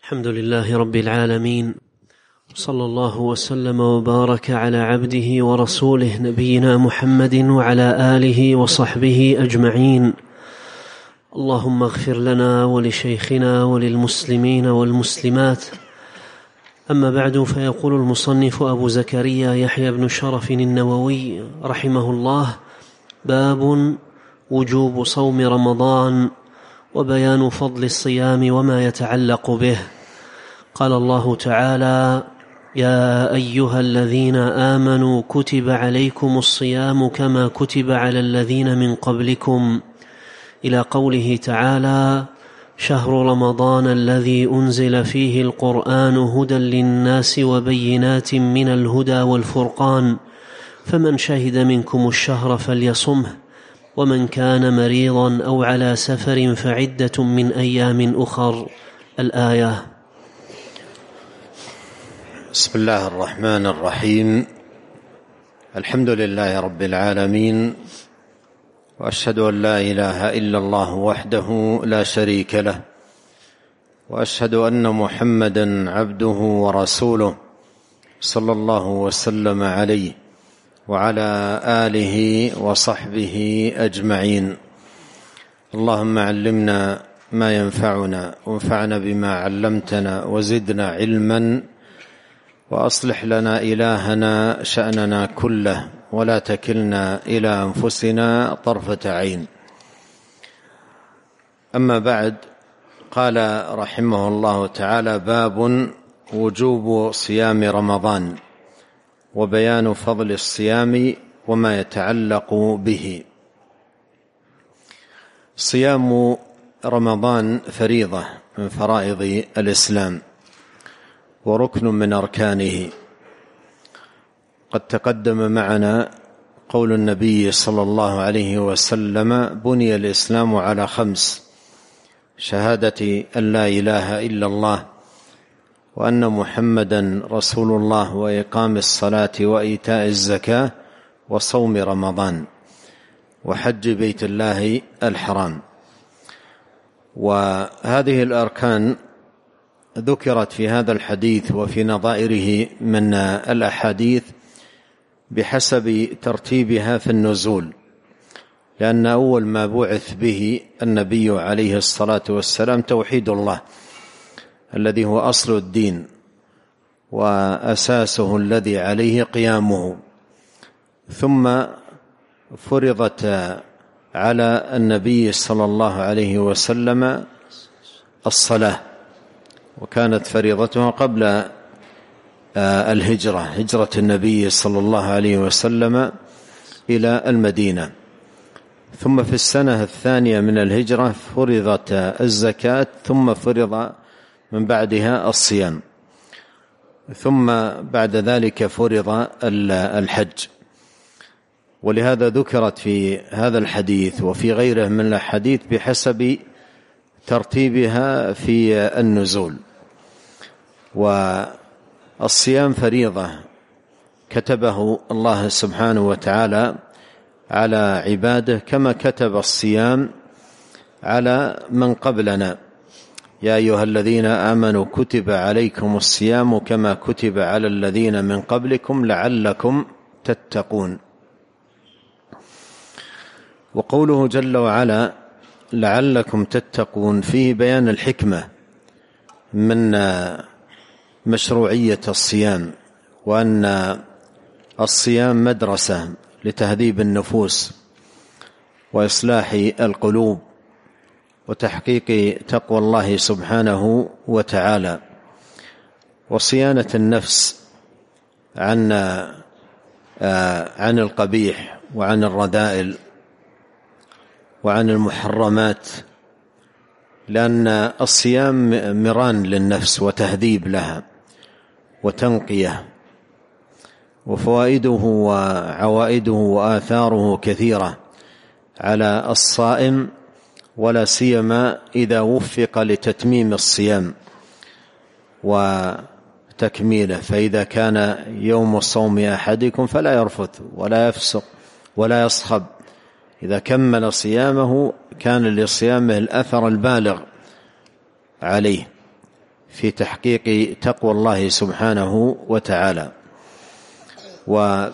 الحمد لله رب العالمين، صلى الله وسلم وبارك على عبده ورسوله نبينا محمد وعلى آله وصحبه أجمعين. اللهم اغفر لنا ولشيخنا وللمسلمين والمسلمات. أما بعد، فيقول المصنف أبو زكريا يحيى بن شرف النووي رحمه الله: باب وجوب صوم رمضان وبيان فضل الصيام وما يتعلق به. قال الله تعالى: يا أيها الذين آمنوا كتب عليكم الصيام كما كتب على الذين من قبلكم، إلى قوله تعالى: شهر رمضان الذي أنزل فيه القرآن هدى للناس وبينات من الهدى والفرقان، فمن شهد منكم الشهر فليصمه، ومن كان مريضا أو على سفر فعدة من أيام أخر. الآية. بسم الله الرحمن الرحيم. الحمد لله رب العالمين، وأشهد أن لا إله إلا الله وحده لا شريك له، وأشهد أن محمدا عبده ورسوله صلى الله وسلم عليه وعلى آله وصحبه أجمعين. اللهم علمنا ما ينفعنا وانفعنا بما علمتنا وزدنا علما، وأصلح لنا إلهنا شأننا كله، ولا تكلنا إلى أنفسنا طرفة عين. أما بعد، قال رحمه الله تعالى: باب وجوب صيام رمضان وبيان فضل الصيام وما يتعلق به. صيام رمضان فريضة من فرائض الإسلام وركن من أركانه. قد تقدم معنا قول النبي صلى الله عليه وسلم: بني الإسلام على 5: شهادة أن لا إله إلا الله وأن محمدا رسول الله، وإقام الصلاة وإيتاء الزكاة وصوم رمضان وحج بيت الله الحرام. وهذه الأركان ذكرت في هذا الحديث وفي نظائره من الأحاديث بحسب ترتيبها في النزول، لأن أول ما بعث به النبي عليه الصلاة والسلام توحيد الله الذي هو أصل الدين وأساسه الذي عليه قيامه، ثم فرضت على النبي صلى الله عليه وسلم الصلاة، وكانت فريضتها قبل هجرة النبي صلى الله عليه وسلم إلى المدينة. ثم في السنة الثانية من الهجرة فرضت الزكاة، ثم فرض من بعدها الصيام، ثم بعد ذلك فرض الحج. ولهذا ذكرت في هذا الحديث وفي غيره من الحديث بحسب ترتيبها في النزول. والصيام فريضة كتبه الله سبحانه وتعالى على عباده، كما كتب الصيام على من قبلنا: يا أيها الذين آمنوا كتب عليكم الصيام كما كتب على الذين من قبلكم لعلكم تتقون. وقوله جل وعلا لعلكم تتقون فيه بيان الحكمة من مشروعية الصيام، وأن الصيام مدرسة لتهذيب النفوس وإصلاح القلوب وتحقيق تقوى الله سبحانه وتعالى، وصيانة النفس عن القبيح وعن الرذائل وعن المحرمات، لأن الصيام مران للنفس وتهذيب لها وتنقية، وفوائده وعوائده وآثاره كثيرة على الصائم، ولا سيما إذا وفق لتتميم الصيام وتكميله. فإذا كان يوم صوم أحدكم فلا يرفث ولا يفسق ولا يصخب. إذا كمل صيامه كان لصيامه الأثر البالغ عليه، في تحقيق تقوى الله سبحانه وتعالى. وجعل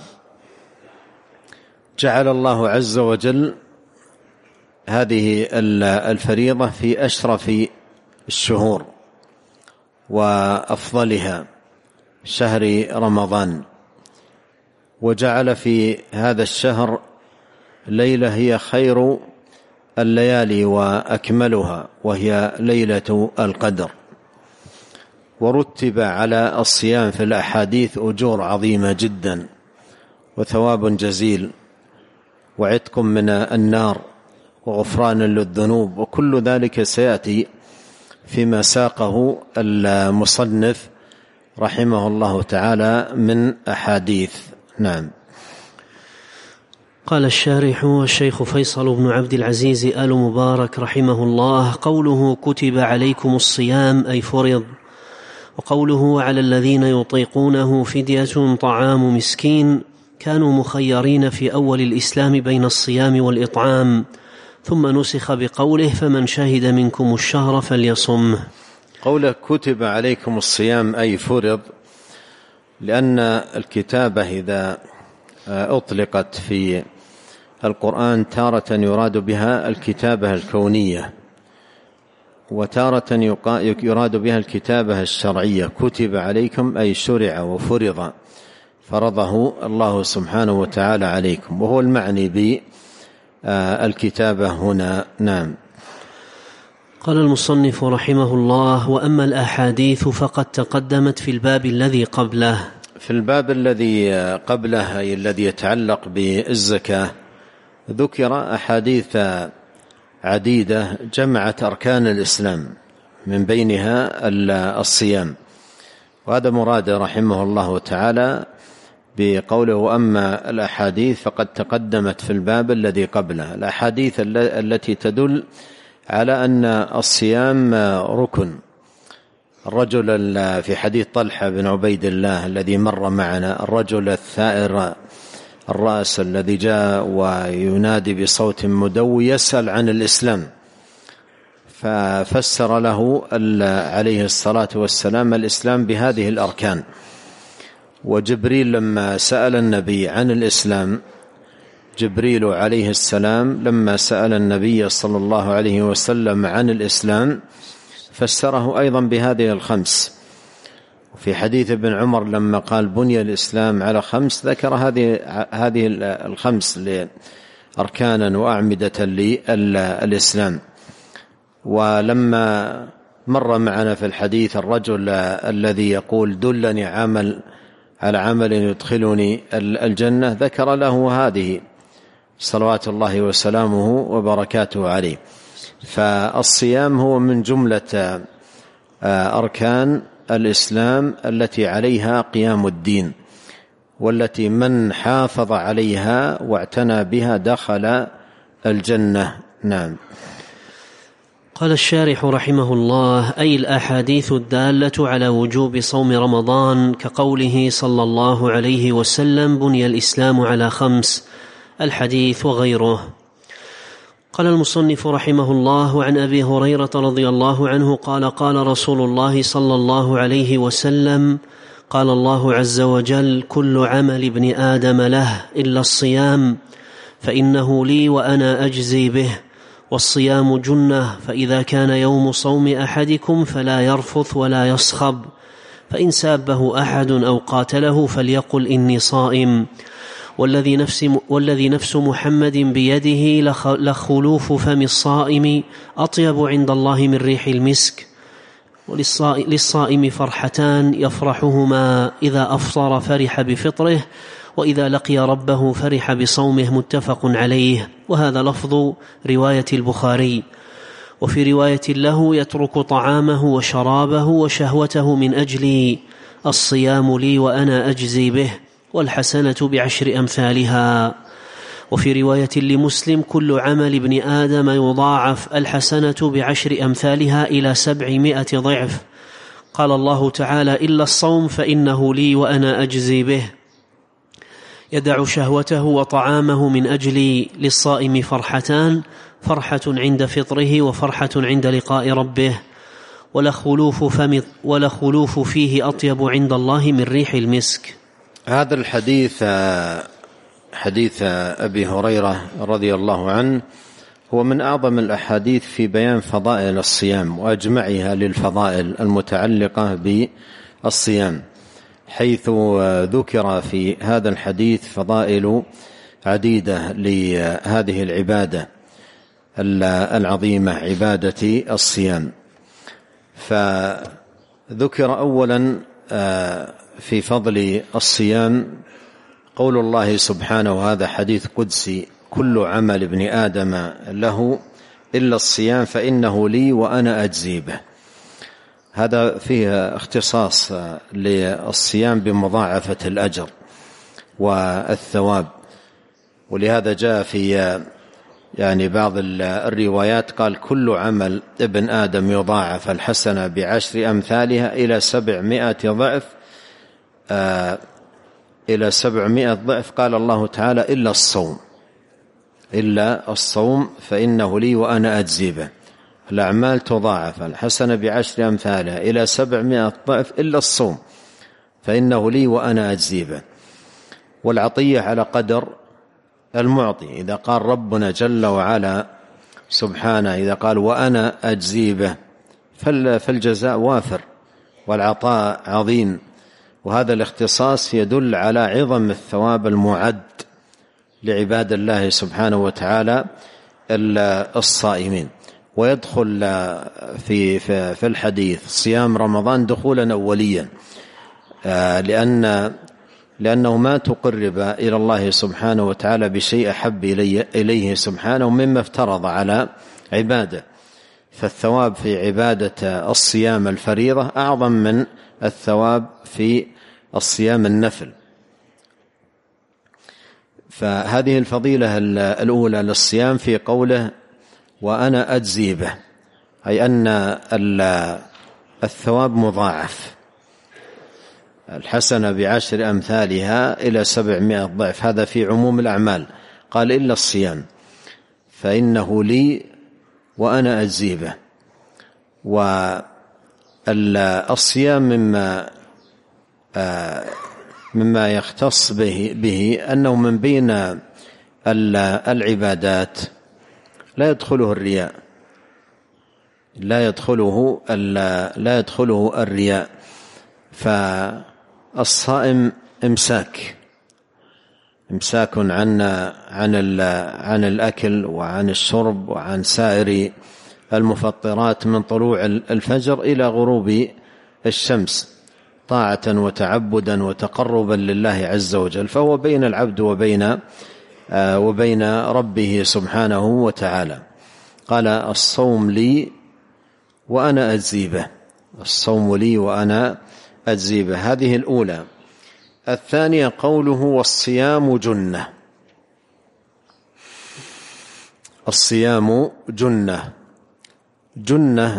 الله عز وجل هذه الفريضة في أشرف الشهور وأفضلها شهر رمضان، وجعل في هذا الشهر ليلة هي خير الليالي وأكملها، وهي ليلة القدر. ورتب على الصيام في الأحاديث أجور عظيمة جدا وثواب جزيل وعتق من النار وغفران للذنوب، وكل ذلك سيأتي فيما ساقه المصنف رحمه الله تعالى من أحاديث. نعم. قال الشارح الشيخ فيصل بن عبد العزيز آل مبارك رحمه الله: قوله كتب عليكم الصيام أي فرض، وقوله على الذين يطيقونه فدية طعام مسكين، كانوا مخيرين في أول الإسلام بين الصيام والإطعام، ثم نسخ بقوله فمن شهد منكم الشهر فليصمه. قوله كتب عليكم الصيام أي فرض، لأن الكتابة إذا أطلقت في القرآن تارة يراد بها الكتابة الكونية، وتارة يراد بها الكتابة الشرعية. كتب عليكم أي شرع وفرض، فرضه الله سبحانه وتعالى عليكم، وهو المعني بالكتابة هنا. نعم. قال المصنف رحمه الله: وأما الأحاديث فقد تقدمت في الباب الذي قبله. في الباب الذي قبله أي الذي يتعلق بالزكاة ذكر أحاديث عديدة جمعت أركان الإسلام، من بينها الصيام، وهذا مراد رحمه الله تعالى بقوله وأما الأحاديث فقد تقدمت في الباب الذي قبله. الأحاديث التي تدل على أن الصيام ركن. الرجل في حديث طلحة بن عبيد الله الذي مر معنا، الرجل الثائر الرأس الذي جاء وينادي بصوت مدوي يسأل عن الإسلام، ففسر له عليه الصلاة والسلام الإسلام بهذه الأركان. وجبريل لما سأل النبي عن الإسلام، جبريل عليه السلام لما سأل النبي صلى الله عليه وسلم عن الإسلام فسره أيضا بهذه الخمس. وفي حديث ابن عمر لما قال بني الإسلام على خمس ذكر هذه الخمس أركانا وأعمدة للإسلام. ولما مر معنا في الحديث الرجل الذي يقول دلني على عمل يدخلني الجنة، ذكر له هذه صلوات الله وسلامه وبركاته عليه. فالصيام هو من جملة أركان الإسلام التي عليها قيام الدين، والتي من حافظ عليها واعتنى بها دخل الجنة. نعم. قال الشارح رحمه الله: أي الأحاديث الدالة على وجوب صوم رمضان، كقوله صلى الله عليه وسلم بني الإسلام على خمس، الحديث وغيره. قال المصنف رحمه الله: وعن أبي هريرة رضي الله عنه قال قال رسول الله صلى الله عليه وسلم: قال الله عز وجل: كل عمل ابن آدم له إلا الصيام فإنه لي وأنا أجزي به، والصيام جنة، فإذا كان يوم صوم أحدكم فلا يرفث ولا يصخب، فإن سابه أحد أو قاتله فليقل إني صائم، والذي نفس محمد بيده لخلوف فم الصائم أطيب عند الله من ريح المسك. وللصائم فرحتان يفرحهما: إذا أفطر فرح بفطره، وإذا لقي ربه فرح بصومه، متفق عليه. وهذا لفظ رواية البخاري. وفي رواية له: يترك طعامه وشرابه وشهوته من أجلي، الصيام لي وأنا أجزي به، والحسنة بعشر أمثالها. وفي رواية لمسلم: كل عمل ابن آدم يضاعف، الحسنة بعشر أمثالها إلى 700 ضعف. قال الله تعالى: إلا الصوم فإنه لي وأنا أجزي به، يدع شهوته وطعامه من أجلي. للصائم فرحتان: فرحة عند فطره وفرحة عند لقاء ربه. ولخلوف فيه أطيب عند الله من ريح المسك. هذا الحديث حديث أبي هريرة رضي الله عنه هو من أعظم الأحاديث في بيان فضائل الصيام وأجمعها للفضائل المتعلقة بالصيام، حيث ذكر في هذا الحديث فضائل عديدة لهذه العبادة العظيمة عبادة الصيام. فذكر أولا في فضل الصيام قول الله سبحانه، هذا حديث قدسي: كل عمل ابن آدم له إلا الصيام فإنه لي وأنا أجزي به. هذا فيه اختصاص للصيام بمضاعفة الأجر والثواب، ولهذا جاء في بعض الروايات قال: كل عمل ابن آدم يضاعف الحسنة ب10 أمثالها إلى 700 ضعف، إلى 700 ضعف. قال الله تعالى: إلا الصوم فإنه لي وأنا أجزي به. الأعمال تضاعف الحسنة ب10 أمثالها إلى 700 ضعف إلا الصوم فإنه لي وأنا أجزي به. والعطية على قدر المعطي. إذا قال ربنا جل وعلا سبحانه، إذا قال وأنا أجزي به، فالجزاء وافر والعطاء عظيم، وهذا الاختصاص يدل على عظم الثواب المعد لعباد الله سبحانه وتعالى الصائمين. ويدخل في الحديث صيام رمضان دخولا أوليا، لأنه ما تقرب إلى الله سبحانه وتعالى بشيء أحب إليه سبحانه مما افترض على عباده. فالثواب في عبادة الصيام الفريضة أعظم من الثواب في الصيام النفل. فهذه الفضيلة الأولى للصيام في قوله وأنا أجزي به، أي أن الثواب مضاعف، الحسنة ب10 أمثالها إلى 700 ضعف. هذا في عموم الأعمال. قال إلا الصيام فإنه لي وأنا أجزي به. والصيام مما يختص به أنه من بين العبادات لا يدخله الرياء، لا يدخله الرياء. فالصائم إمساك عن الأكل وعن الشرب وعن سائر المفطرات من طلوع الفجر إلى غروب الشمس، طاعة وتعبدا وتقربا لله عز وجل. فهو بين العبد وبين ربه سبحانه وتعالى. قال الصوم لي وأنا أجزي به، الصوم لي وأنا أجزي به. هذه الأولى. الثانية قوله والصيام جنة. الصيام جنة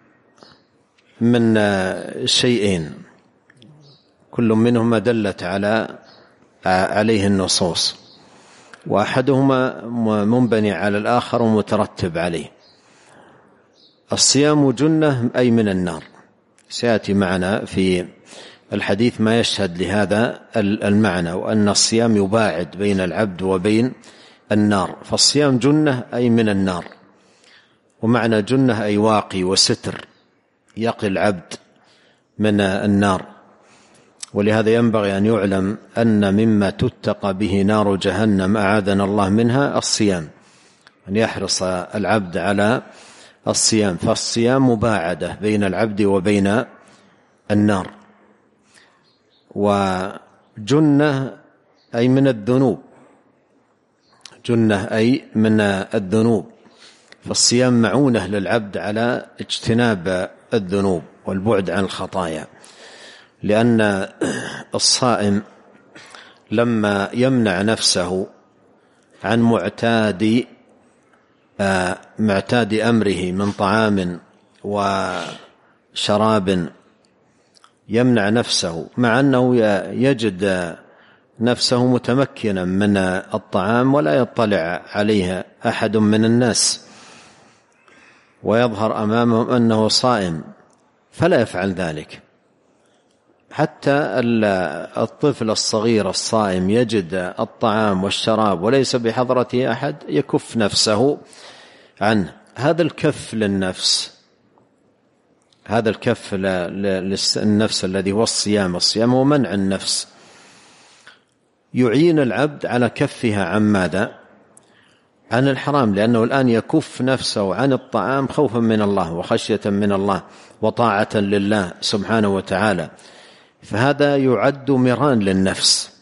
من شيئين كل منهما دلت عليه النصوص، وأحدهما منبني على الآخر ومترتب عليه. الصيام جنة أي من النار. سيأتي معنا في الحديث ما يشهد لهذا المعنى، وأن الصيام يباعد بين العبد وبين النار. فالصيام جنة أي من النار، ومعنى جنة أي واقي وستر، يقي العبد من النار. ولهذا ينبغي أن يعلم أن مما تتقى به نار جهنم أعاذنا الله منها الصيام، أن يحرص العبد على الصيام. فالصيام مباعدة بين العبد وبين النار. وجنة أي من الذنوب، جنة أي من الذنوب. فالصيام معونة للعبد على اجتناب الذنوب والبعد عن الخطايا، لأن الصائم لما يمنع نفسه عن معتاد أمره من طعام وشراب، يمنع نفسه مع أنه يجد نفسه متمكنا من الطعام ولا يطلع عليها أحد من الناس، ويظهر أمامهم أنه صائم، فلا يفعل ذلك. حتى الطفل الصغير الصائم يجد الطعام والشراب وليس بحضرته أحد يكف نفسه عنه. هذا الكف للنفس، هذا الكف للنفس الذي هو الصيام. الصيام هو منع النفس، يعين العبد على كفها عن ماذا؟ عن الحرام، لأنه الآن يكف نفسه عن الطعام خوفا من الله وخشية من الله وطاعة لله سبحانه وتعالى، فهذا يعد مران للنفس.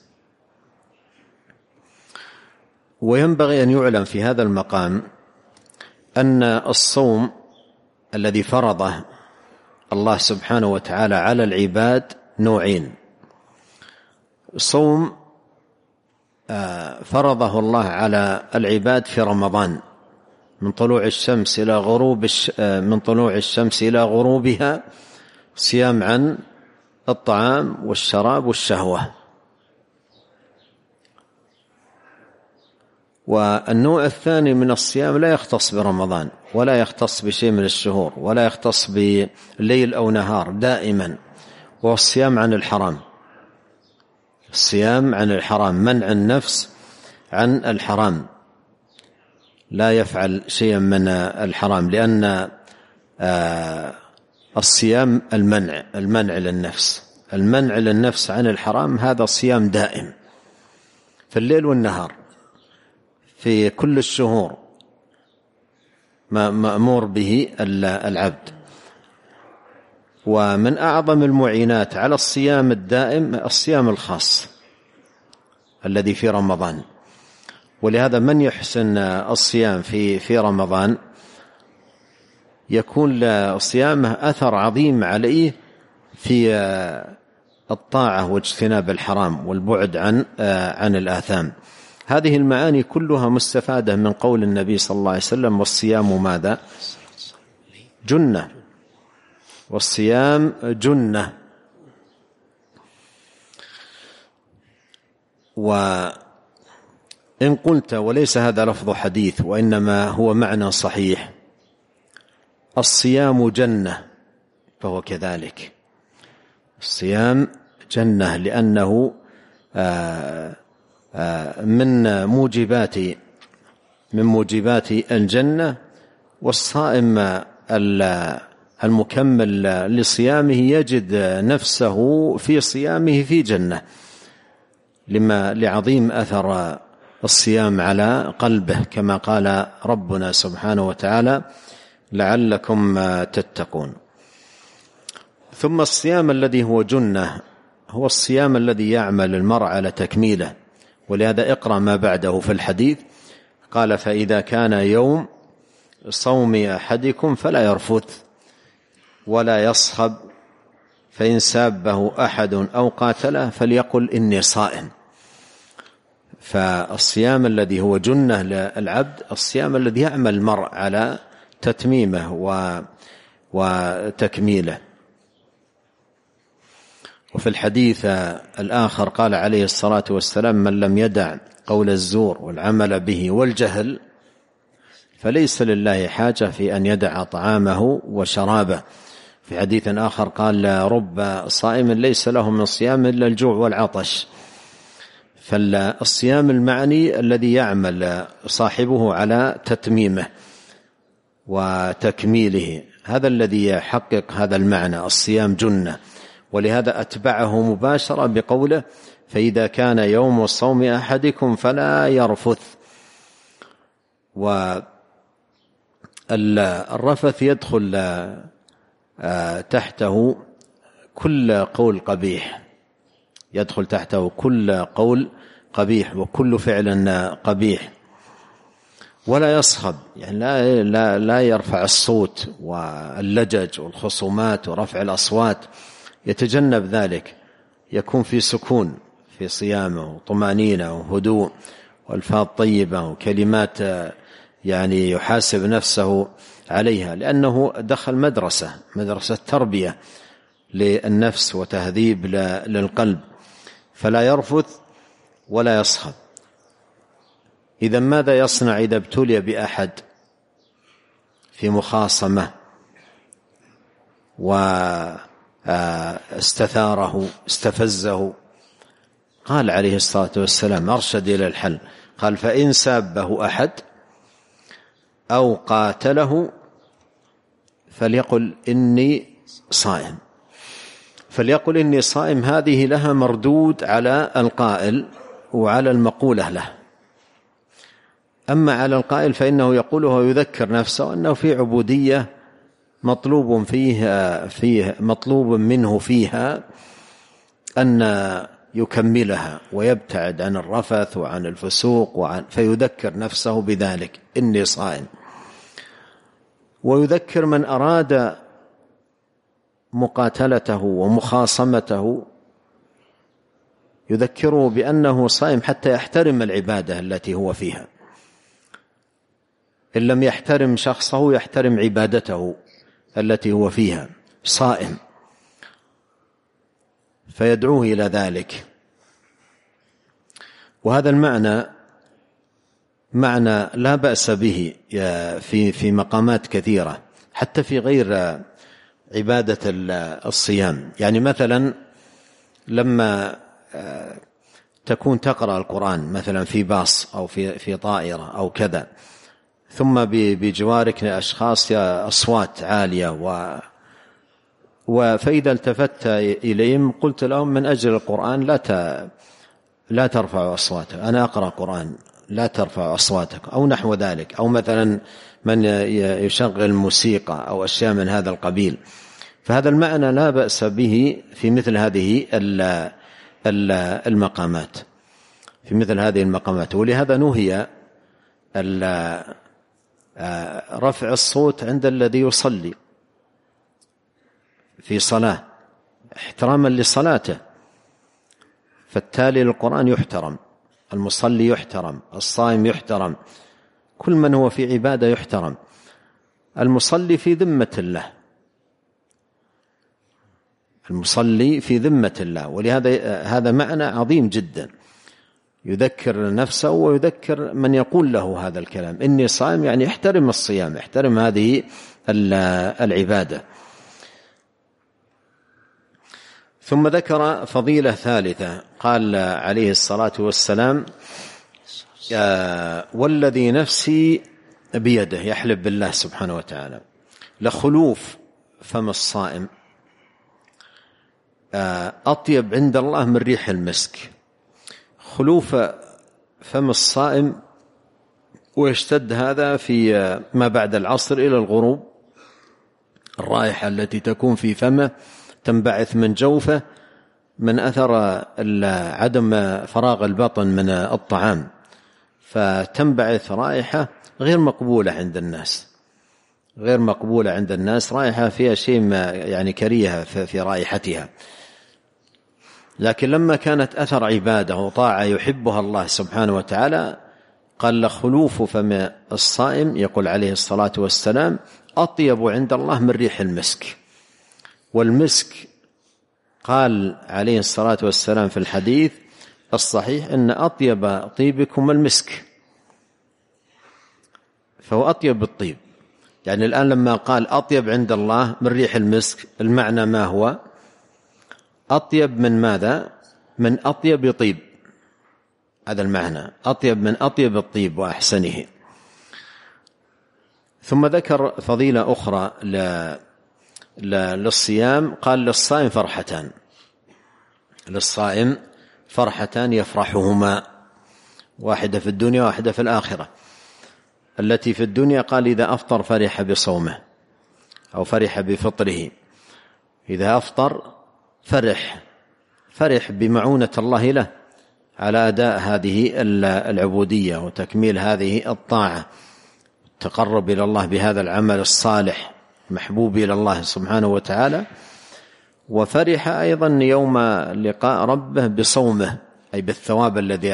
وينبغي أن يعلم في هذا المقام أن الصوم الذي فرضه الله سبحانه وتعالى على العباد نوعين. صوم فرضه الله على العباد في رمضان من طلوع الشمس إلى غروبها، صيام عن الطعام والشراب والشهوة. والنوع الثاني من الصيام لا يختص برمضان ولا يختص بشيء من الشهور ولا يختص بليل أو نهار، دائما، وهو الصيام عن الحرام. الصيام عن الحرام، منع النفس عن الحرام، لا يفعل شيئا من الحرام، لأن الصيام المنع للنفس، المنع للنفس عن الحرام، هذا صيام دائم في الليل والنهار في كل الشهور مأمور به العبد. ومن أعظم المعينات على الصيام الدائم الصيام الخاص الذي في رمضان. ولهذا من يحسن الصيام في رمضان يكون لصيامه أثر عظيم عليه في الطاعة واجتناب الحرام والبعد عن الآثام. هذه المعاني كلها مستفادة من قول النبي صلى الله عليه وسلم: والصيام ماذا؟ جنة. والصيام جنة. وإن قلت وليس هذا لفظ حديث وإنما هو معنى صحيح، الصيام جنة، فهو كذلك. الصيام جنة لأنه من موجبات الجنة. والصائم المكمل لصيامه يجد نفسه في صيامه في جنة، لعظيم أثر الصيام على قلبه، كما قال ربنا سبحانه وتعالى: لعلكم تتقون. ثم الصيام الذي هو جنة هو الصيام الذي يعمل المرء على تكميله. ولهذا اقرأ ما بعده في الحديث، قال: فإذا كان يوم صوم أحدكم فلا يرفث ولا يصخب، فإن سابه أحد أو قاتله فليقل إني صائم. فالصيام الذي هو جنة للعبد الصيام الذي يعمل المرء على تتميمه وتكميله. وفي الحديث الآخر قال عليه الصلاة والسلام: من لم يدع قول الزور والعمل به والجهل فليس لله حاجة في أن يدع طعامه وشرابه. في حديث آخر قال: رب صائم ليس له من صيام إلا الجوع والعطش. فالصيام المعني الذي يعمل صاحبه على تتميمه وتكميله، هذا الذي يحقق هذا المعنى، الصيام جنة. ولهذا أتبعه مباشرة بقوله: فإذا كان يوم الصوم أحدكم فلا يرفث. والرفث يدخل تحته كل قول قبيح، يدخل تحته كل قول قبيح وكل فعل قبيح. ولا يصخب، يعني لا يرفع الصوت واللجج والخصومات ورفع الأصوات، يتجنب ذلك، يكون في سكون في صيامه وطمأنينة وهدوء والفاظ طيبة وكلمات يعني يحاسب نفسه عليها، لأنه دخل مدرسة تربية للنفس وتهذيب للقلب. فلا يرفث ولا يصخب. إذا ماذا يصنع إذا ابتلي بأحد في مخاصمة واستثاره استفزه، قال عليه الصلاة والسلام أرشد إلى الحل، قال فإن سابه أحد أو قاتله فليقل إني صائم. فليقل إني صائم هذه لها مردود على القائل وعلى المقولة له. أما على القائل فإنه يقوله ويذكر نفسه أنه في عبودية مطلوب منه فيها أن يكملها ويبتعد عن الرفث وعن الفسوق فيذكر نفسه بذلك إني صائم. ويذكر من أراد مقاتلته ومخاصمته، يذكره بأنه صائم حتى يحترم العبادة التي هو فيها. إن لم يحترم شخصه يحترم عبادته التي هو فيها، صائم، فيدعوه إلى ذلك. وهذا المعنى معنى لا بأس به في مقامات كثيرة، حتى في غير عبادة الصيام. يعني مثلا لما تكون تقرأ القرآن مثلا في باص أو في طائرة أو كذا، ثم بجوارك أشخاص أصوات عالية فإذا التفت إليهم قلت لهم من أجل القرآن لا ترفعوا أصواتك، أنا أقرأ قرآن لا ترفعوا أصواتك، أو نحو ذلك. أو مثلا من يشغل موسيقى أو أشياء من هذا القبيل، فهذا المعنى لا بأس به في مثل هذه المقامات، في مثل هذه المقامات. ولهذا نهي رفع الصوت عند الذي يصلي في صلاة احتراما لصلاته، فالتالي للقرآن يحترم، المصلي يحترم، الصائم يحترم، كل من هو في عبادة يحترم. المصلي في ذمة الله، المصلي في ذمة الله. ولهذا هذا معنى عظيم جدا، يذكر نفسه ويذكر من يقول له هذا الكلام إني صائم، يعني احترم الصيام، احترم هذه العبادة. ثم ذكر فضيلة ثالثة، قال عليه الصلاة والسلام والذي نفسي بيده، يحلف بالله سبحانه وتعالى، لخلوف فم الصائم أطيب عند الله من ريح المسك. خلوف فم الصائم، ويشتد هذا في ما بعد العصر إلى الغروب، الرائحة التي تكون في فمه تنبعث من جوفه من أثر عدم فراغ البطن من الطعام، فتنبعث رائحة غير مقبولة عند الناس، غير مقبولة عند الناس، رائحة فيها شيء يعني كريهة في رائحتها. لكن لما كانت أثر عبادة وطاعة يحبها الله سبحانه وتعالى، قال لخلوف فم الصائم، يقول عليه الصلاة والسلام، أطيب عند الله من ريح المسك. والمسك قال عليه الصلاة والسلام في الحديث الصحيح إن أطيب طيبكم المسك، فهو أطيب الطيب. يعني الآن لما قال أطيب عند الله من ريح المسك، المعنى ما هو؟ أطيب من ماذا؟ من أطيب طيب، هذا المعنى، أطيب من أطيب الطيب وأحسنه. ثم ذكر فضيلة أخرى للصيام، قال للصائم فرحتان، للصائم فرحتان يفرحهما، واحدة في الدنيا واحدة في الآخرة. التي في الدنيا قال إذا أفطر فرح بصومه أو فرح بفطره، إذا أفطر فرح بمعونة الله له على أداء هذه العبودية وتكميل هذه الطاعة، التقرب إلى الله بهذا العمل الصالح محبوب إلى الله سبحانه وتعالى. وفرح أيضا يوم لقاء ربه بصومه، أي بالثواب الذي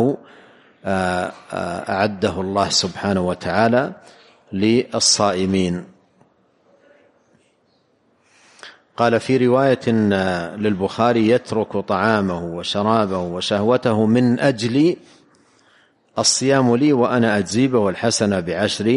أعده الله سبحانه وتعالى للصائمين. قال في رواية للبخاري يترك طعامه وشرابه وشهوته من أجل الصيام لي وأنا أجزي به والحسنة بعشر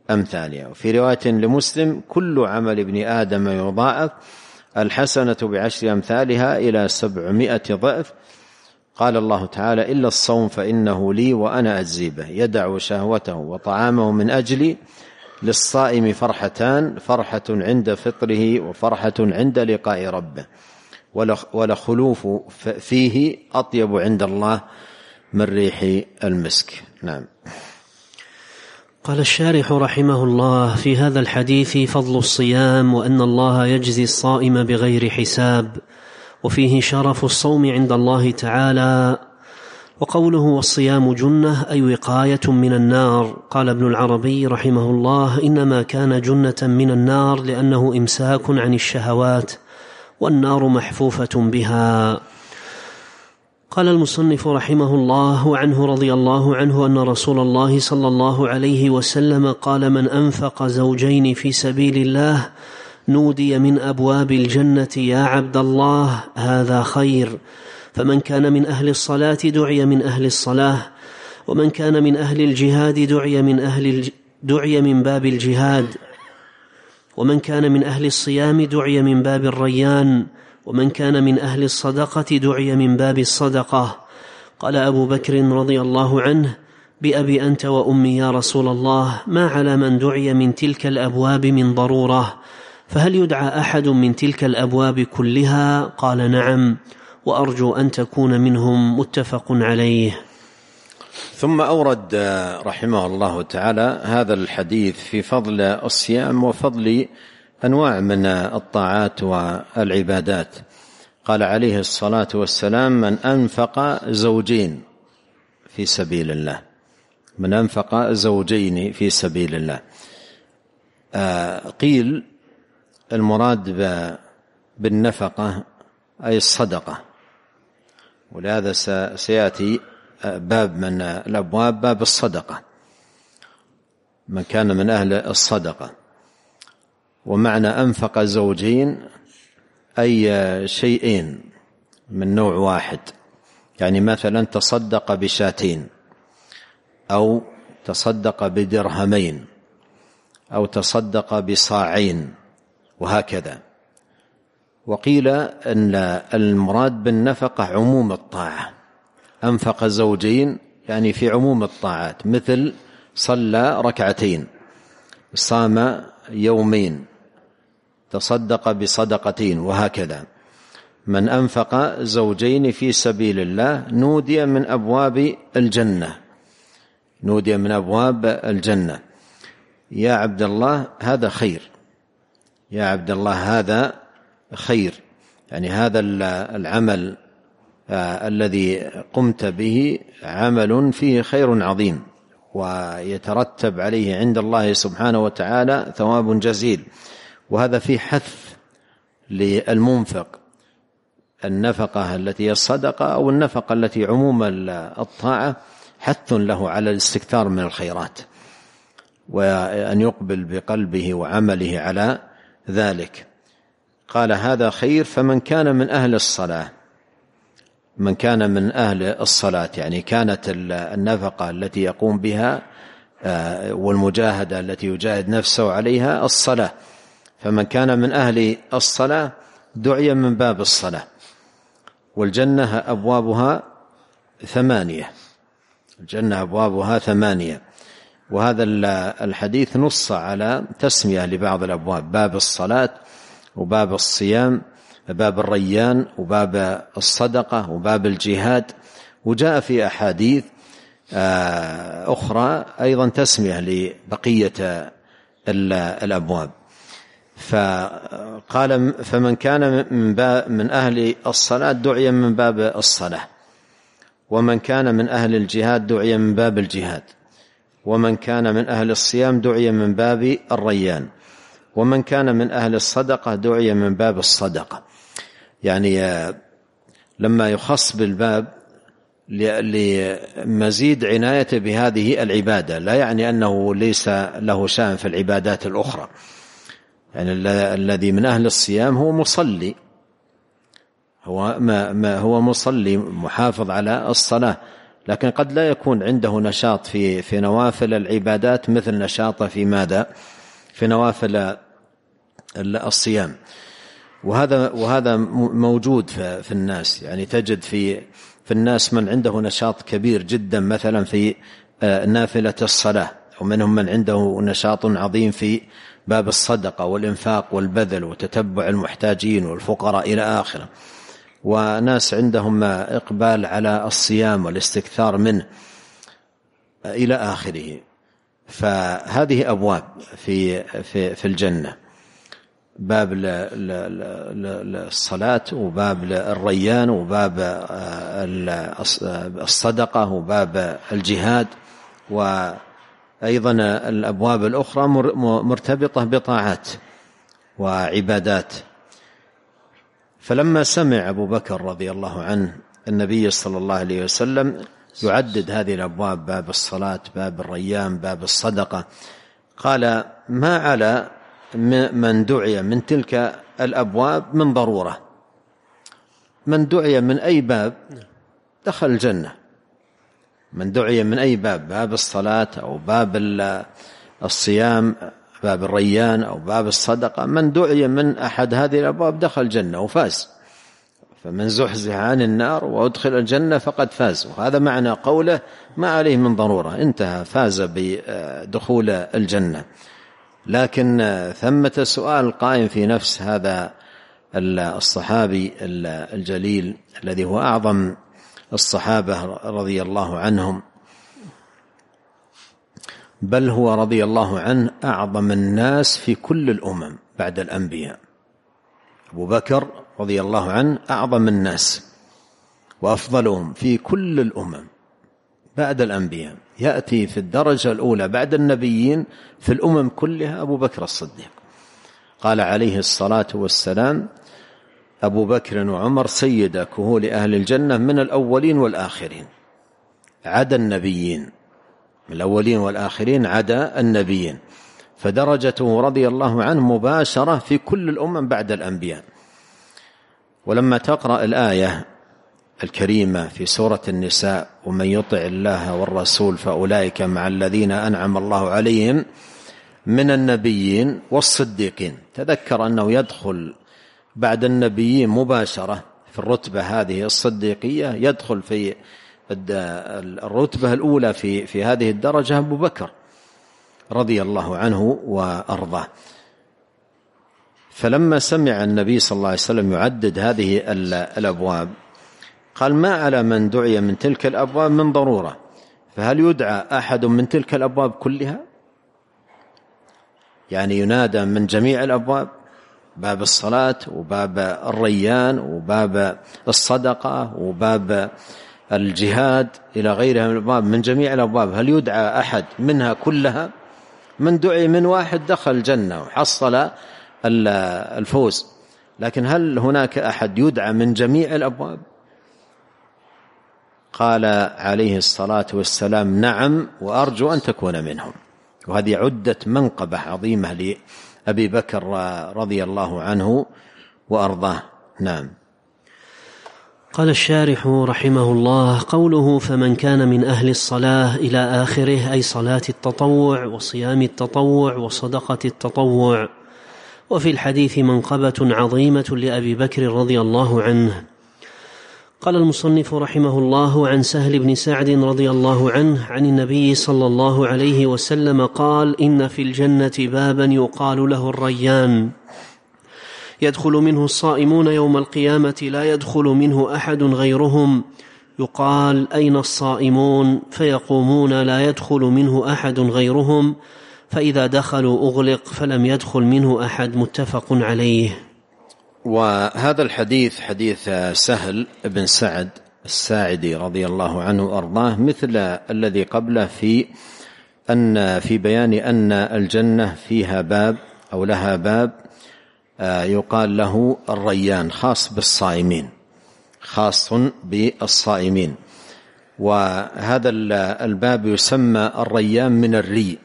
أمثالها. وفي رواية لمسلم: كل عمل ابن آدم يضاعف، الحسنة ب10 أمثالها إلى 700 ضعف. قال الله تعالى: إلا الصوم فإنه لي وأنا أجزي به، يدع شهوته وطعامه من أجلي، للصائم فرحتان: فرحة عند فطره وفرحة عند لقاء ربه، ولخلوف فيه أطيب عند الله من ريح المسك. نعم. قال الشارح رحمه الله: في هذا الحديث فضل الصيام، وأن الله يجزي الصائم بغير حساب، وفيه شرف الصوم عند الله تعالى. وقوله والصيام جنة أي وقاية من النار. قال ابن العربي رحمه الله: إنما كان جنة من النار لأنه إمساك عن الشهوات، والنار محفوفة بها. قال المصنف رحمه الله: وعنه رضي الله عنه أن رسول الله صلى الله عليه وسلم قال: من أنفق زوجين في سبيل الله نودي من أبواب الجنة يا عبد الله هذا خير. فمن كان من أهل الصلاة دعي من أهل الصلاة، ومن كان من أهل الجهاد دعي من باب الجهاد، ومن كان من أهل الصيام دعي من باب الريان، ومن كان من أهل الصدقة دعي من باب الصدقة. قال أبو بكر رضي الله عنه: بأبي أنت وأمي يا رسول الله، ما على من دعي من تلك الأبواب من ضرورة، فهل يدعى أحد من تلك الأبواب كلها؟ قال: نعم، وأرجو أن تكون منهم. متفق عليه. ثم أورد رحمه الله تعالى هذا الحديث في فضل الصيام وفضل أنواع من الطاعات والعبادات. قال عليه الصلاة والسلام: من أنفق زوجين في سبيل الله، من أنفق زوجين في سبيل الله. قيل المراد بالنفقة أي الصدقة، ولهذا سيأتي باب من الأبواب باب الصدقة، من كان من أهل الصدقة. ومعنى أنفق زوجين أي شيئين من نوع واحد، يعني مثلا تصدق بشاتين، أو تصدق بدرهمين، أو تصدق بصاعين، وهكذا. وقيل أن المراد بالنفقة عموم الطاعة، أنفق زوجين يعني في عموم الطاعات، مثل صلى ركعتين، صام يومين، تصدق بصدقتين، وهكذا. من أنفق زوجين في سبيل الله نودي من أبواب الجنة، نودي من أبواب الجنة: يا عبد الله هذا خير، يا عبد الله هذا خير، يعني هذا العمل الذي قمت به عمل فيه خير عظيم، ويترتب عليه عند الله سبحانه وتعالى ثواب جزيل. وهذا فيه حث للمنفق، النفقة التي هي الصدقة أو النفقة التي عموم الطاعة، حث له على الاستكثار من الخيرات، وأن يقبل بقلبه وعمله على ذلك. قال: هذا خير. فمن كان من أهل الصلاة، من كان من أهل الصلاة يعني كانت النفقة التي يقوم بها والمجاهدة التي يجاهد نفسه عليها الصلاة، فمن كان من أهل الصلاة دعي من باب الصلاة. والجنة أبوابها 8، الجنة أبوابها 8. وهذا الحديث نص على تسمية لبعض الأبواب: باب الصلاة، وباب الصيام، باب الريان، وباب الصدقة، وباب الجهاد. وجاء في أحاديث أخرى أيضا تسمية لبقية الأبواب. فقال: فمن كان من أهل الصلاة دعي من باب الصلاة، ومن كان من أهل الجهاد دعي من باب الجهاد، ومن كان من أهل الصيام دعي من باب الريان، ومن كان من أهل الصدقة دعي من باب الصدقة. يعني لما يخص بالباب لمزيد عناية بهذه العبادة، لا يعني أنه ليس له شأن في العبادات الأخرى. يعني الذي من أهل الصيام هو مصلي، هو مصلي محافظ على الصلاة، لكن قد لا يكون عنده نشاط في نوافل العبادات مثل نشاطه في ماذا؟ في نوافل الصيام. وهذا موجود في الناس، يعني تجد في الناس من عنده نشاط كبير جدا مثلا في نافلة الصلاة، ومنهم من عنده نشاط عظيم في باب الصدقة والإنفاق والبذل وتتبع المحتاجين والفقراء إلى آخره، وناس عندهم إقبال على الصيام والاستكثار منه إلى آخره. فهذه أبواب في الجنة، باب الصلاة وباب الريان وباب الصدقة وباب الجهاد، وأيضا الأبواب الأخرى مرتبطة بطاعات وعبادات. فلما سمع أبو بكر رضي الله عنه النبي صلى الله عليه وسلم يعدد هذه الأبواب، باب الصلاة، باب الريان، باب الصدقة، قال: ما على من دعي من تلك الأبواب من ضرورة، من دعي من أي باب دخل الجنة، من دعي من أي باب، باب الصلاة أو باب الصيام، باب الريان أو باب الصدقة، من دعي من أحد هذه الأبواب دخل الجنة وفاز. فمن زحزح عن النار وأدخل الجنة فقد فاز. وهذا معنى قوله ما عليه من ضرورة، انتهى، فاز بدخول الجنة. لكن ثمة سؤال قائم في نفس هذا الصحابي الجليل الذي هو أعظم الصحابة رضي الله عنهم، بل هو رضي الله عنه أعظم الناس في كل الأمم بعد الأنبياء. أبو بكر رضي الله عنه أعظم الناس وأفضلهم في كل الأمم بعد الأنبياء، يأتي في الدرجة الأولى بعد النبيين في الأمم كلها أبو بكر الصديق. قال عليه الصلاة والسلام: أبو بكر وعمر سيد كهول أهل الجنة من الأولين والآخرين، عدا النبيين، من الأولين والآخرين عدا النبيين، فدرجته رضي الله عنه مباشرة في كل الأمم بعد الأنبياء. ولما تقرأ الآية الكريمة في سورة النساء: ومن يطع الله والرسول فأولئك مع الذين أنعم الله عليهم من النبيين والصديقين، تذكر أنه يدخل بعد النبيين مباشرة في الرتبة هذه الصديقية، يدخل في الرتبة الأولى في هذه الدرجة أبو بكر رضي الله عنه وأرضاه. فلما سمع النبي صلى الله عليه وسلم يعدد هذه الأبواب قال: ما على من دعي من تلك الأبواب من ضرورة، فهل يدعى أحد من تلك الأبواب كلها؟ يعني ينادى من جميع الأبواب، باب الصلاة وباب الريان وباب الصدقة وباب الجهاد إلى غيرها من الأبواب، من جميع الأبواب، هل يدعى أحد منها كلها؟ من دعي من واحد دخل الجنة وحصل الفوز، لكن هل هناك أحد يدعى من جميع الأبواب؟ قال عليه الصلاة والسلام: نعم، وأرجو أن تكون منهم. وهذه عدة منقبة عظيمة لأبي بكر رضي الله عنه وأرضاه. نعم. قال الشارح رحمه الله: قوله فمن كان من أهل الصلاة إلى آخره، أي صلاة التطوع وصيام التطوع وصدقة التطوع. وفي الحديث منقبة عظيمة لأبي بكر رضي الله عنه. قال المصنف رحمه الله: عن سهل بن سعد رضي الله عنه عن النبي صلى الله عليه وسلم قال: إن في الجنة بابا يقال له الريان، يدخل منه الصائمون يوم القيامة لا يدخل منه أحد غيرهم، يقال: أين الصائمون؟ فيقومون لا يدخل منه أحد غيرهم، فإذا دخلوا أغلق فلم يدخل منه أحد. متفق عليه. وهذا الحديث حديث سهل بن سعد الساعدي رضي الله عنه وأرضاه مثل الذي قبله في بيان أن الجنة فيها باب أو لها باب يقال له الريان، خاص بالصائمين، خاص بالصائمين. وهذا الباب يسمى الريان من الري،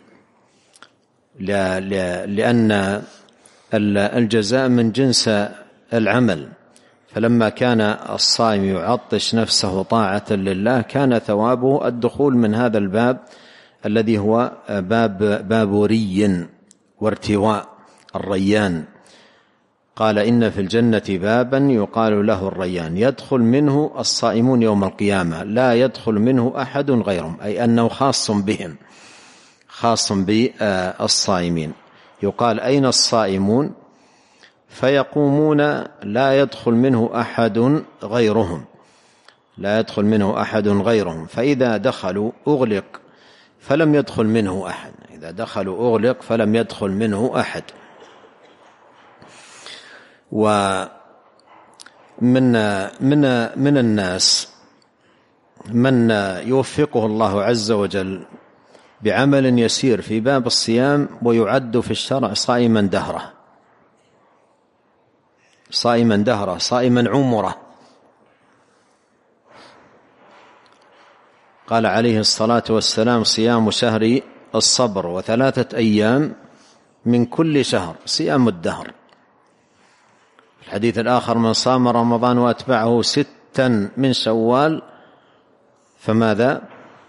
لأن الجزاء من جنس العمل، فلما كان الصائم يعطش نفسه طاعة لله كان ثوابه الدخول من هذا الباب الذي هو باب ري وارتواء، الريان. قال إن في الجنة بابا يقال له الريان يدخل منه الصائمون يوم القيامة لا يدخل منه أحد غيرهم، أي أنه خاص بهم، خاص بالصائمين. يقال أين الصائمون؟ فيقومون لا يدخل منه أحد غيرهم، لا يدخل منه أحد غيرهم، فإذا دخلوا أغلق فلم يدخل منه أحد، إذا دخلوا أغلق فلم يدخل منه أحد. ومن الناس من يوفقه الله عز وجل بعمل يسير في باب الصيام ويعد في الشرع صائما دهره، صائما دهره، صائما عمره. قال عليه الصلاة والسلام صيام شهر الصبر و3 أيام من كل شهر صيام الدهر. الحديث الآخر من صام رمضان وأتبعه 6 من شوال فماذا؟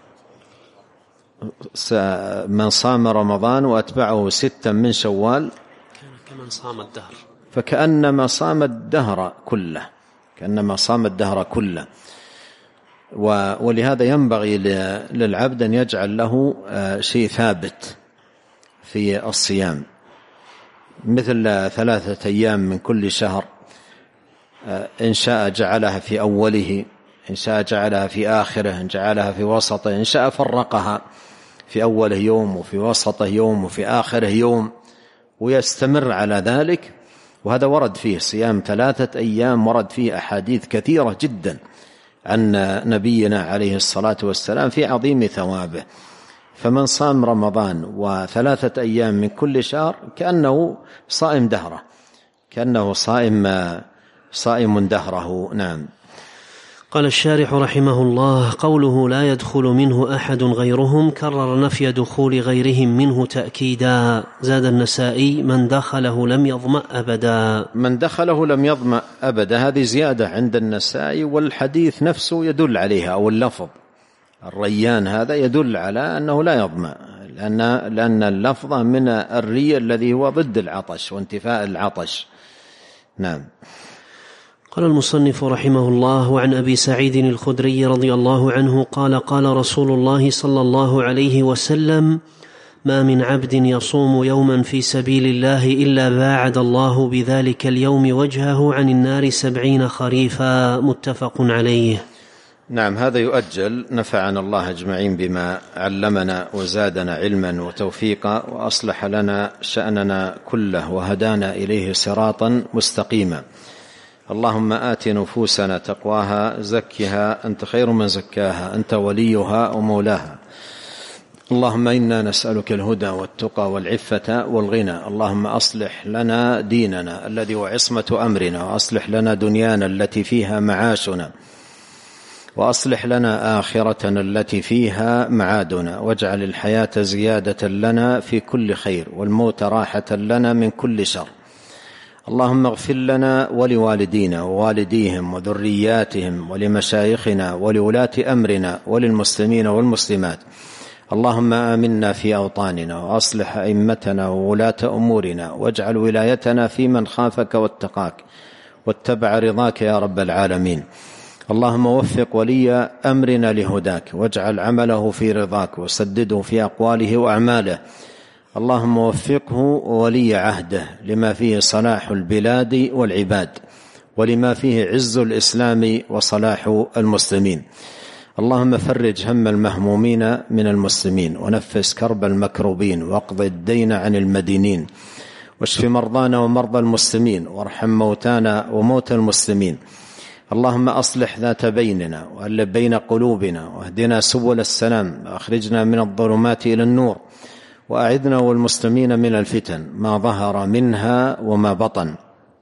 من صام رمضان وأتبعه 6 من شوال كمن صام الدهر، فكأنما صام الدهر كله، كأنما صام الدهر كله. ولهذا ينبغي للعبد أن يجعل له شيء ثابت في الصيام، مثل 3 أيام من كل شهر، إن شاء جعلها في أوله، إن شاء جعلها في آخره، إن جعلها في وسطه، إن شاء فرقها في أوله يوم وفي وسطه يوم وفي آخره يوم، ويستمر على ذلك. وهذا ورد فيه صيام 3 أيام، ورد فيه أحاديث كثيرة جدا عن نبينا عليه الصلاة والسلام في عظيم ثوابه. فمن صام رمضان و3 أيام من كل شهر كأنه صائم دهره، كأنه صائم دهره. نعم. قال الشارح رحمه الله: قوله لا يدخل منه أحد غيرهم كرر نفي دخول غيرهم منه تأكيدا. زاد النسائي: من دخله لم يظمأ أبدا. من دخله لم يظمأ أبدا، هذه زيادة عند النسائي، والحديث نفسه يدل عليها، أو اللفظ الريان هذا يدل على أنه لا يظمأ، لأن اللفظ من الري الذي هو ضد العطش وانتفاء العطش. نعم. قال المصنف رحمه الله: وعن أبي سعيد الخدري رضي الله عنه قال: قال رسول الله صلى الله عليه وسلم: ما من عبد يصوم يوما في سبيل الله إلا باعد الله بذلك اليوم وجهه عن النار 70 خريفا. متفق عليه. نعم. هذا يؤجل. نفعنا الله أجمعين بما علمنا وزادنا علما وتوفيقا، وأصلح لنا شأننا كله، وهدانا إليه صراطا مستقيما. اللهم آت نفوسنا تقواها، زكها أنت خير من زكاها، أنت وليها ومولاها. اللهم إنا نسألك الهدى والتقى والعفة والغنى. اللهم أصلح لنا ديننا الذي هو عصمة أمرنا، وأصلح لنا دنيانا التي فيها معاشنا، وأصلح لنا آخرتنا التي فيها معادنا، واجعل الحياة زيادة لنا في كل خير، والموت راحة لنا من كل شر. اللهم اغفر لنا ولوالدينا ووالديهم وذرياتهم ولمشايخنا ولولاة أمرنا وللمسلمين والمسلمات. اللهم آمنا في أوطاننا، وأصلح أئمتنا وولاة أمورنا، واجعل ولايتنا في من خافك واتقاك واتبع رضاك يا رب العالمين. اللهم وفق ولي أمرنا لهداك، واجعل عمله في رضاك، وسدده في أقواله وأعماله. اللهم وفقه ولي عهده لما فيه صلاح البلاد والعباد، ولما فيه عز الإسلام وصلاح المسلمين. اللهم فرج هم المهمومين من المسلمين، ونفس كرب المكروبين، واقض الدين عن المدينين، واشف مرضانا ومرضى المسلمين، وارحم موتانا وموتى المسلمين. اللهم أصلح ذات بيننا، وألف بين قلوبنا، واهدنا سبل السلام، وأخرجنا من الظلمات إلى النور، وأعذنا والمسلمين من الفتن ما ظهر منها وما بطن.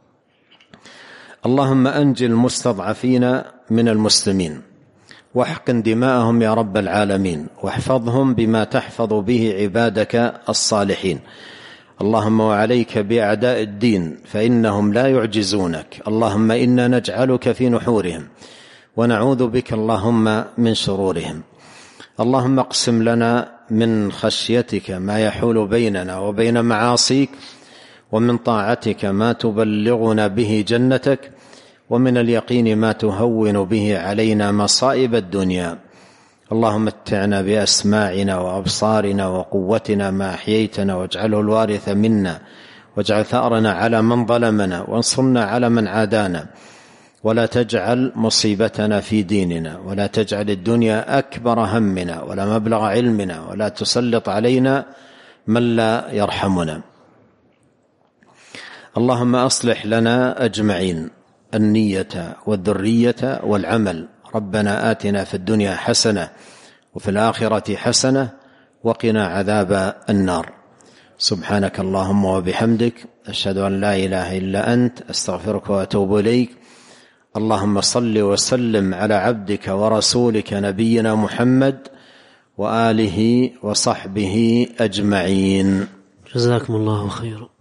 اللهم أنجِ المستضعفين من المسلمين، واحقن دماءهم يا رب العالمين، واحفظهم بما تحفظ به عبادك الصالحين. اللهم وعليك بأعداء الدين فإنهم لا يعجزونك. اللهم إنا نجعلك في نحورهم ونعوذ بك اللهم من شرورهم. اللهم اقسم لنا من خشيتك ما يحول بيننا وبين معاصيك، ومن طاعتك ما تبلغنا به جنتك، ومن اليقين ما تهون به علينا مصائب الدنيا. اللهم متعنا بأسماعنا وأبصارنا وقوتنا ما أحييتنا، واجعله الوارث منا، واجعل ثأرنا على من ظلمنا، وانصرنا على من عادانا، ولا تجعل مصيبتنا في ديننا، ولا تجعل الدنيا أكبر همنا ولا مبلغ علمنا، ولا تسلط علينا من لا يرحمنا. اللهم أصلح لنا أجمعين النية والذرية والعمل. ربنا آتنا في الدنيا حسنة وفي الآخرة حسنة وقنا عذاب النار. سبحانك اللهم وبحمدك، أشهد أن لا إله إلا أنت، أستغفرك وأتوب إليك. اللهم صل وسلم على عبدك ورسولك نبينا محمد وآله وصحبه أجمعين. جزاكم الله خيرا.